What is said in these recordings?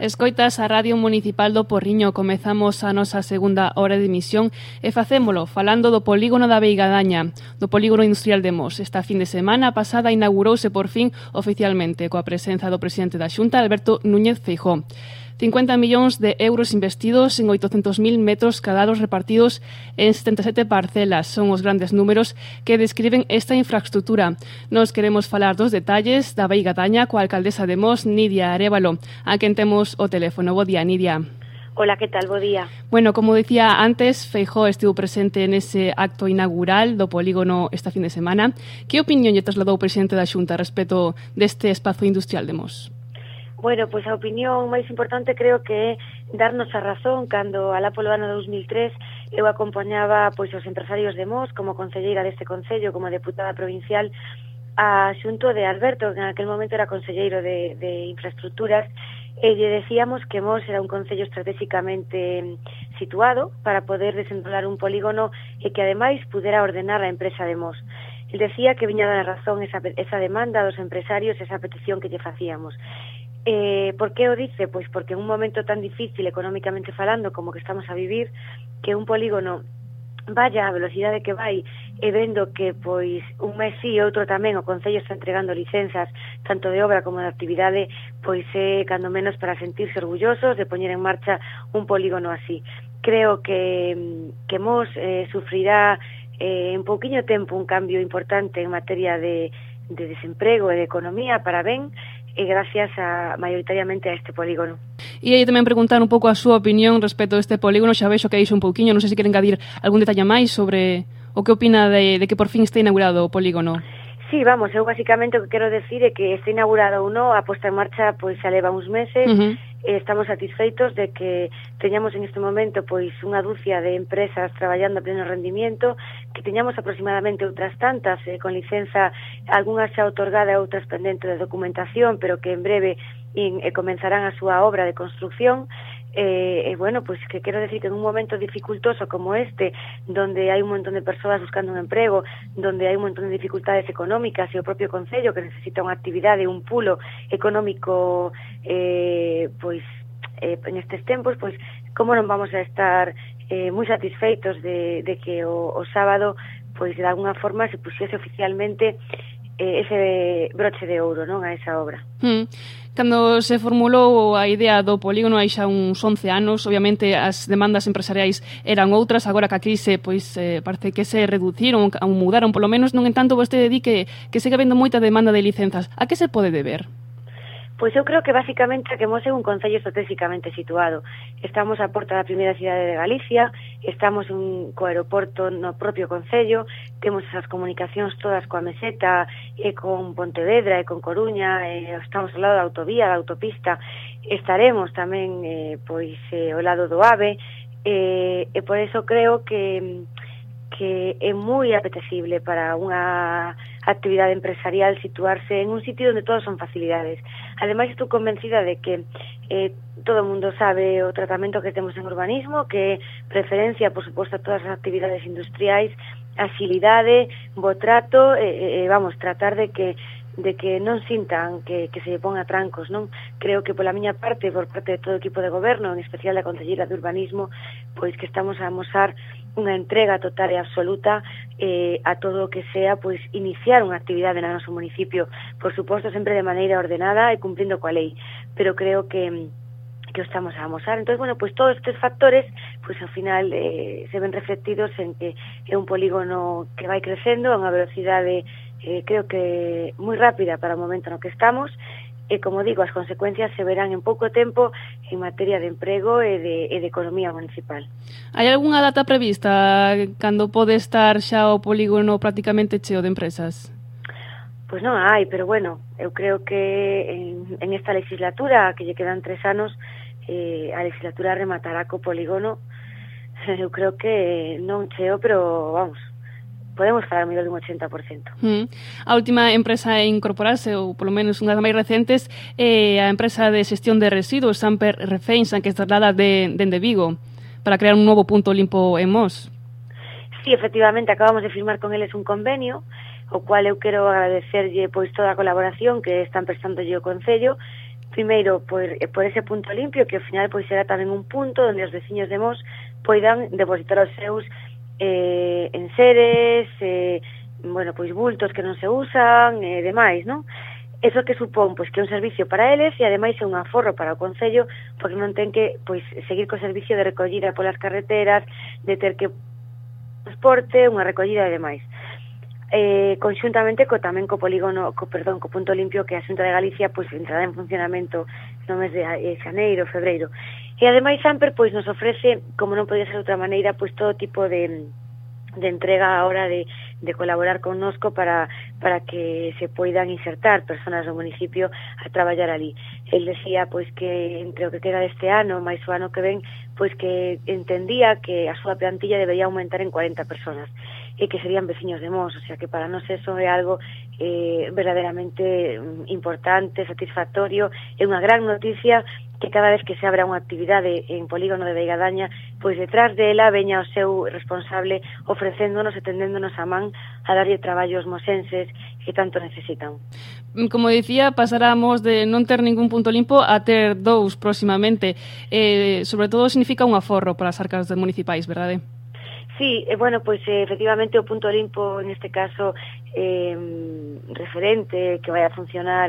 Escoitas a Radio Municipal do Porriño. Comezamos a nosa segunda hora de emisión e facémolo falando do polígono da Veigadaña, do polígono industrial de Mos. Esta fin de semana pasada inaugurouse por fin oficialmente coa presenza do presidente da Xunta, Alberto Núñez Feijóo. 50 millóns de euros investidos en 800.000 metros cadrados repartidos en 77 parcelas. Son os grandes números que describen esta infraestructura. Nos queremos falar dos detalles da Veigadaña coa alcaldesa de Mos, Nidia Arévalo, a quen temos o teléfono. Bo día, Nidia. Hola, ¿qué tal? Bo día. Bueno, como decía antes, Feijóo estivo presente nese acto inaugural do polígono esta fin de semana. Que opinión lle trasladou o presidente da Xunta respecto deste espazo industrial de Mos? Bueno, pois a opinión máis importante creo que é darnos a razón cando alá polo ano 2003 eu acompañaba pois os empresarios de Mos como concelleira deste concello, como deputada provincial a xunto de Alberto, que en aquel momento era conselleiro de infraestructuras, e lle decíamos que Mos era un concello estratégicamente situado para poder desenrolar un polígono e que ademais pudera ordenar a empresa de Mos. El decía que viña dar a razón esa demanda dos empresarios, esa petición que lle facíamos. Por que o dice? Pois porque en un momento tan difícil económicamente falando como que estamos a vivir, que un polígono vaya a velocidade que vai e vendo que pois un mes sí e outro tamén o Concello está entregando licenzas tanto de obra como de actividade, pois é cando menos para sentirse orgullosos de poñer en marcha un polígono así. Creo que Mos sufrirá en pouquiño tempo un cambio importante en materia de desemprego e de economía para ben, e gracias maioritariamente a este polígono. E aí tamén preguntar un pouco a súa opinión respecto a este polígono. Xa vexo que dixo un pouquiño, non sei se queren engadir algún detalle máis sobre o que opina de que por fin está inaugurado o polígono. Sí, vamos, eu basicamente o que quero decir é que está inaugurado ou non, a posta en marcha pois xa leva uns meses. Estamos satisfeitos de que teñamos en este momento pois unha dúcia de empresas traballando a pleno rendimiento, que teñamos aproximadamente outras tantas con licenza, algunhas xa outorgada e outras pendente de documentación, pero que en breve comenzarán a súa obra de construcción. Bueno, pues que quero decir que en un momento dificultoso como este, donde hai un montón de persoas buscando un emprego, donde hai un montón de dificultades económicas e o propio Concello que necesita unha actividade, un pulo económico pois en estes tempos, pois como non vamos a estar moi satisfeitos de que o sábado pois de alguna forma se puxese oficialmente ese broche de ouro, non, a esa obra. Cando se formulou a idea do polígono hai xa uns 11 anos, obviamente as demandas empresariais eran outras, agora que a crise pois parece que se reduciron ou mudaron, polo menos. Non entanto vostede di que segue habendo moita demanda de licenzas. A que se pode deber? Pois eu creo que basicamente que Mos é un concello estratégicamente situado. Estamos á porta da primeira cidade de Galicia, estamos co aeroporto no propio concello, temos esas comunicacións todas coa Meseta e con Pontevedra e con Coruña, estamos ao lado da autovía, da autopista, estaremos tamén pois ao lado do AVE, e por eso creo que é moi apetecible para unha actividade empresarial situarse en un sitio onde todos son facilidades. Ademais, estou convencida de que todo o mundo sabe o tratamento que temos en urbanismo, que preferencia, por suposto, a todas as actividades industriais, agilidade, bo trato, vamos, tratar de que non sintan que se ponga trancos, non? Creo que pola miña parte, por parte de todo o equipo de goberno, en especial da Concelleira de Urbanismo, pois que estamos a amosar unha entrega total e absoluta a todo o que sea pois iniciar unha actividade no noso municipio, por suposto sempre de maneira ordenada e cumprindo coa lei, pero creo que o estamos a amosar. Entón, bueno, pois todos estes factores pois ao final se ven reflectidos en que é un polígono que vai crecendo a unha velocidade creo que moi rápida para o momento no que estamos, e como digo, as consecuencias se verán en pouco tempo en materia de emprego e de economía municipal. Hai algunha data prevista cando pode estar xa o polígono prácticamente cheo de empresas? Pois non hai, pero bueno, eu creo que en esta legislatura, que lle quedan 3 anos, a legislatura rematará co polígono. Eu creo que non cheo, pero vamos, podemos falar mellor dun 80%. A última empresa a incorporarse, ou polo menos unha das máis recentes, é a empresa de xestión de residuos Samper Refeinsan, que se traslada dende Vigo para crear un novo punto limpo en Mos. Sí, efectivamente, acabamos de firmar con eles un convenio, o cual eu quero agradecerlle pois toda a colaboración que están prestándolle o Concello, primeiro por ese punto limpio, que ao final pois será tamén un punto onde os veciños de Mos poidan depositar os seus enseres, bueno, pois bultos que non se usan, demais, non? Eso que supón, pois, que é un servicio para eles e ademais é un aforro para o Concello, porque non ten que, pois, seguir co servicio de recollida polas carreteras, de ter que transporte, unha recollida e demais. Conxuntamente tamén co polígono, co punto limpio, que a Xunta de Galicia pois entrará en funcionamento no mes de xaneiro, febreiro. E ademais Amper pois nos ofrece, como non podía ser de outra maneira, pois todo tipo de entrega a hora de colaborar connosco para que se poidan insertar personas do municipio a traballar ali. El decía pois que entre o que queda deste ano, máis o ano que ven, pois que entendía que a súa plantilla debería aumentar en 40 personas e que serían veciños de Mos, o sea que para nós eso é algo verdadeiramente importante, satisfactorio, é unha gran noticia que cada vez que se abra unha actividade en polígono de Veigadaña, pois detrás dela veña o seu responsable ofrecéndonos e tendéndonos a man a darlle traballo aos mosenses que tanto necesitan. Como dicía, pasáramos de non ter ningún punto limpo a ter dous próximamente. Sobre todo significa un aforro para as arcas municipais, verdade? Sí, bueno, pois efectivamente o punto limpo neste caso referente que vai a funcionar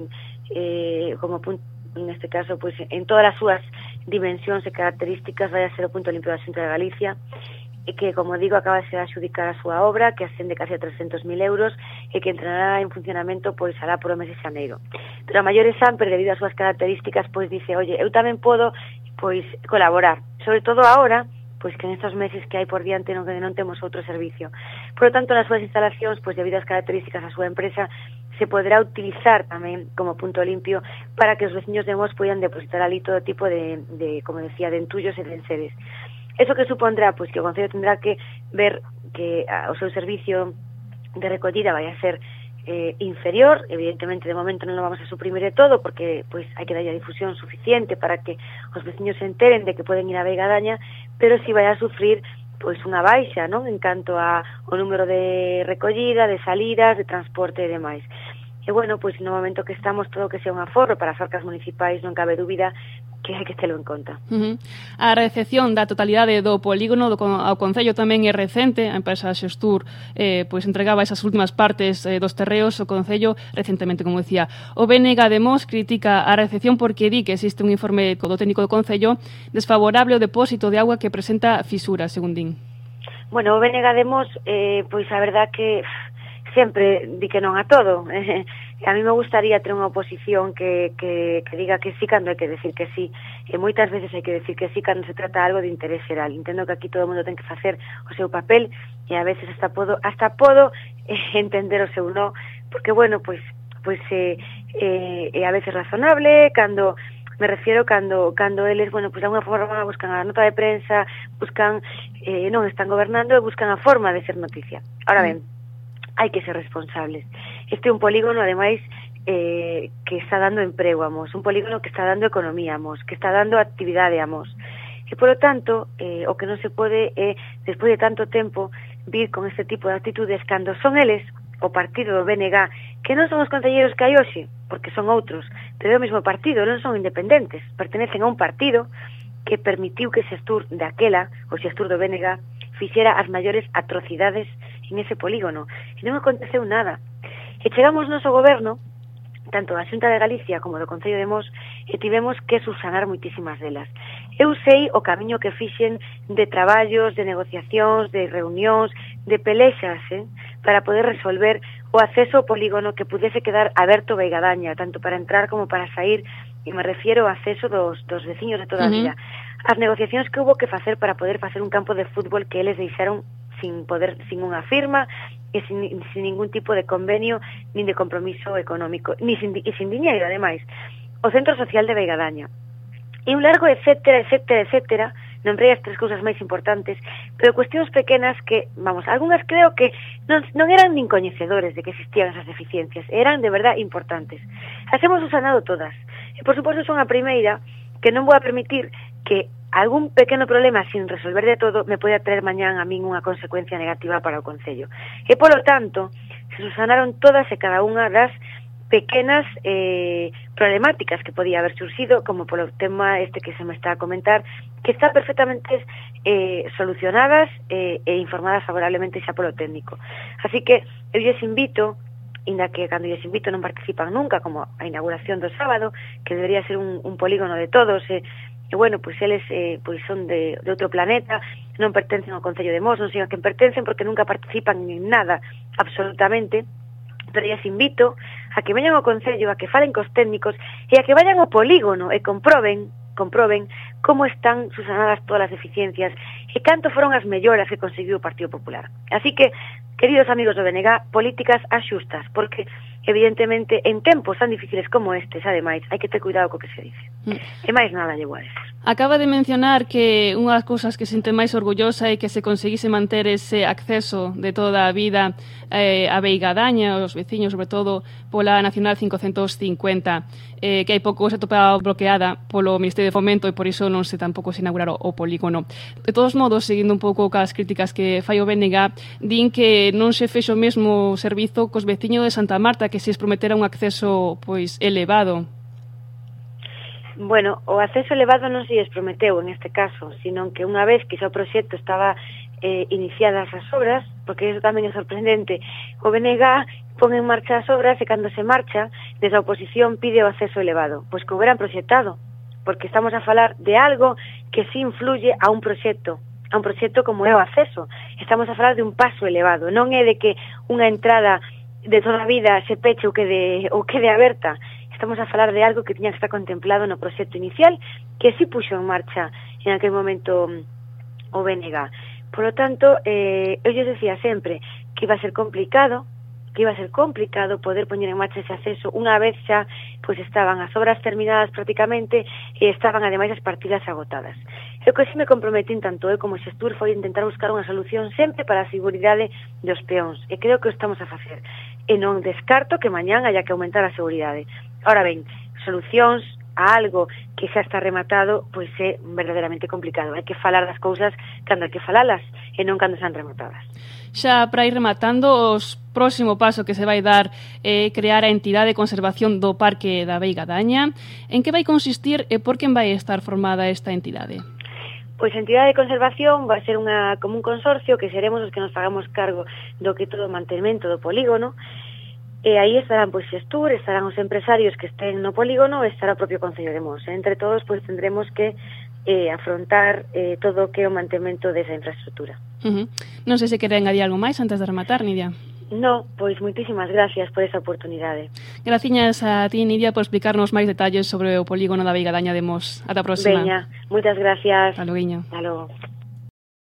como punto neste caso pois en todas as súas dimensións e características vai a ser o punto limpio da Xunta de Galicia, e que, como digo, acaba de adxudicar a súa obra, que ascende casi a 300.000 euros e que entrará en funcionamento pois alá por o mes de xaneiro. Pero a maiores Amper, debido ás súas características, pois dice, oye, eu tamén podo pois colaborar, sobre todo agora, pois que nestos meses que hai por diante non temos outro servicio. Por lo tanto, nas súas instalacións, pois debido ás características da súa empresa, se poderá utilizar tamén como punto limpio para que os veciños de Mos poidan depositar ali todo tipo de como decía, de entullos e de enseres. Eso que supondrá, pois que o Concello tendrá que ver que o seu servicio de recollida vai a ser inferior. Evidentemente, de momento non lo vamos a suprimir de todo, porque pois hai que darlle a difusión suficiente para que os veciños se enteren de que poden ir a Veigadaña, pero si vai a sufrir pois unha baixa, non, en canto ao número de recollida, de salidas, de transporte e demais. E bueno, pois no momento que estamos, todo o que sea un aforro para as arcas municipais, non cabe dúbida que hai que telo en conta. A recepción da totalidade do polígono ao Concello tamén é recente. A empresa Xestur pois entregaba esas últimas partes dos terreos. O Concello recentemente, como decía, o BNG de Mos critica a recepción porque di que existe un informe do técnico do Concello desfavorable ao depósito de agua que presenta fisuras, según din. Bueno, o BNG de Mos, pois a verdad que sempre di que non a todo. A mí me gustaría ter unha oposición que diga que sí cando hai que decir que sí. E moitas veces hai que decir que sí cando se trata algo de interés xeral. Entendo que aquí todo o mundo ten que facer o seu papel e a veces hasta podo entender o seu no, porque bueno, pois é a veces razonable cando me refiero cando eles, bueno, pois de alguna forma buscan a nota de prensa, buscan non están gobernando e buscan a forma de ser noticia. Ahora ben, hai que ser responsables. Este é un polígono, ademais, que está dando emprego a Mos, un polígono que está dando economía a Mos, que está dando actividade a Mos. E, polo tanto, o que non se pode é, despois de tanto tempo, vir con este tipo de actitudes cando son eles, o partido do BNG, que non son os concelleiros que hai hoxe, porque son outros, pero é o mesmo partido, non son independentes, pertenecen a un partido que permitiu que Xestur daquela, o Xestur do BNG, fixera as maiores atrocidades en ese polígono. E non aconteceu nada. E chegamos nos ao goberno, tanto da Xunta de Galicia como do Concello de Mos, e tivemos que subsanar moitísimas delas. Eu sei o camiño que fixen de traballos, de negociacións, de reunións, de pelexas, para poder resolver o acceso ao polígono que pudese quedar aberto Veigadaña, tanto para entrar como para sair, e me refiero ao acceso dos veciños de toda a vida. As negociacións que hubo que facer para poder facer un campo de fútbol que eles deixaron sin unha firma e sin ningún tipo de convenio nin de compromiso económico, e sin diñeiro, ademais. O Centro Social de Veigadaña. E un largo etcétera, etcétera, etcétera, nombrei as tres cousas máis importantes, pero cuestións pequenas que, vamos, algunhas creo que non eran nin coñecedores de que existían esas deficiencias, eran de verdad importantes. As hemos usanado todas. E, por suposto, son a primeira que non vou a permitir que algún pequeno problema sin resolver de todo me pode traer mañán a min unha consecuencia negativa para o Concello. E, polo tanto, se subsanaron todas e cada unha das pequenas problemáticas que podía haber surxido, como polo tema que se me está a comentar, que están perfectamente solucionadas e informadas favorablemente xa polo técnico. Así que eu lles invito, inda que cando lles invito non participan nunca, como a inauguración do sábado, que debería ser un polígono de todos, e bueno, pois eles pois son de outro planeta, non pertencen ao Concello de Mos, non sei a quen pertencen porque nunca participan en nada, absolutamente, pero lles invito a que veñan ao Concello, a que falen cos técnicos e a que vayan ao polígono e comproben como están subsanadas todas as deficiencias e canto foron as melloras que conseguiu o Partido Popular. Así que, queridos amigos do BNG, políticas axustas, porque evidentemente en tempos tan difíciles como estes, ademais, hai que ter cuidado co que se dice. E máis nada lle vou a decir. Acaba de mencionar que unha das cousas que se sente máis orgullosa é que se conseguise manter ese acceso de toda a vida a Veigadaña, os veciños, sobre todo pola Nacional 550, que hai pouco se atopaba bloqueada polo Ministerio de Fomento e por iso non se tampouco se inauguraron o polígono. De todos modos, seguindo un pouco cas críticas que fai o BNG, din que non se fexo o mesmo servizo cos veciños de Santa Marta, que se les prometera un acceso pois elevado. Bueno, o acceso elevado non se lles prometeu en este caso, sino que unha vez que xa o proxecto estaba iniciadas as obras, porque iso tamén é sorprendente, o BNG pon en marcha as obras e cando se marcha, desde a oposición pide o acceso elevado, pois que o hubieran proxectado, porque estamos a falar de algo que sí influye a un proxecto como é o acceso. Estamos a falar de un paso elevado, non é de que unha entrada de toda a vida se peche ou quede aberta. Estamos a falar de algo que tiña que estar contemplado no proxecto inicial, que sí puxo en marcha en aquel momento o BNG. Por lo tanto, eu lles decía sempre que iba a ser complicado poder poñer en marcha ese acceso unha vez xa pois estaban as obras terminadas prácticamente e estaban ademais as partidas agotadas. Eu que si me comprometín tanto eu como xestur foi intentar buscar unha solución sempre para a seguridade dos peóns e creo que o estamos a facer e non descarto que mañán haya que aumentar a seguridade. Ahora ben, solucións a algo que xa está rematado, pois é verdadeiramente complicado. Hai que falar das cousas cando hai que falalas e non cando están rematadas. Xa para ir rematando, o próximo paso que se vai dar é crear a entidade de conservación do Parque da Veigadaña. En que vai consistir e por quen vai estar formada esta entidade? Pois a entidade de conservación vai ser como un consorcio que seremos os que nos fagamos cargo do que todo o mantemento do polígono. E aí estarán pois xestur, estarán os empresarios que estén no polígono e estará o propio Concello de Mos. Entre todos pois tendremos que afrontar todo o que é o mantemento desa infraestructura. Non sei se quere engadir algo máis antes de rematar, Nidia. No, pois moitísimas gracias por esa oportunidade. Graciñas a ti, Nidia, por explicarnos máis detalles sobre o polígono da Veigadaña de Mos. Ata a próxima. Veña, moitas gracias. Ata loguiño. Ata logo.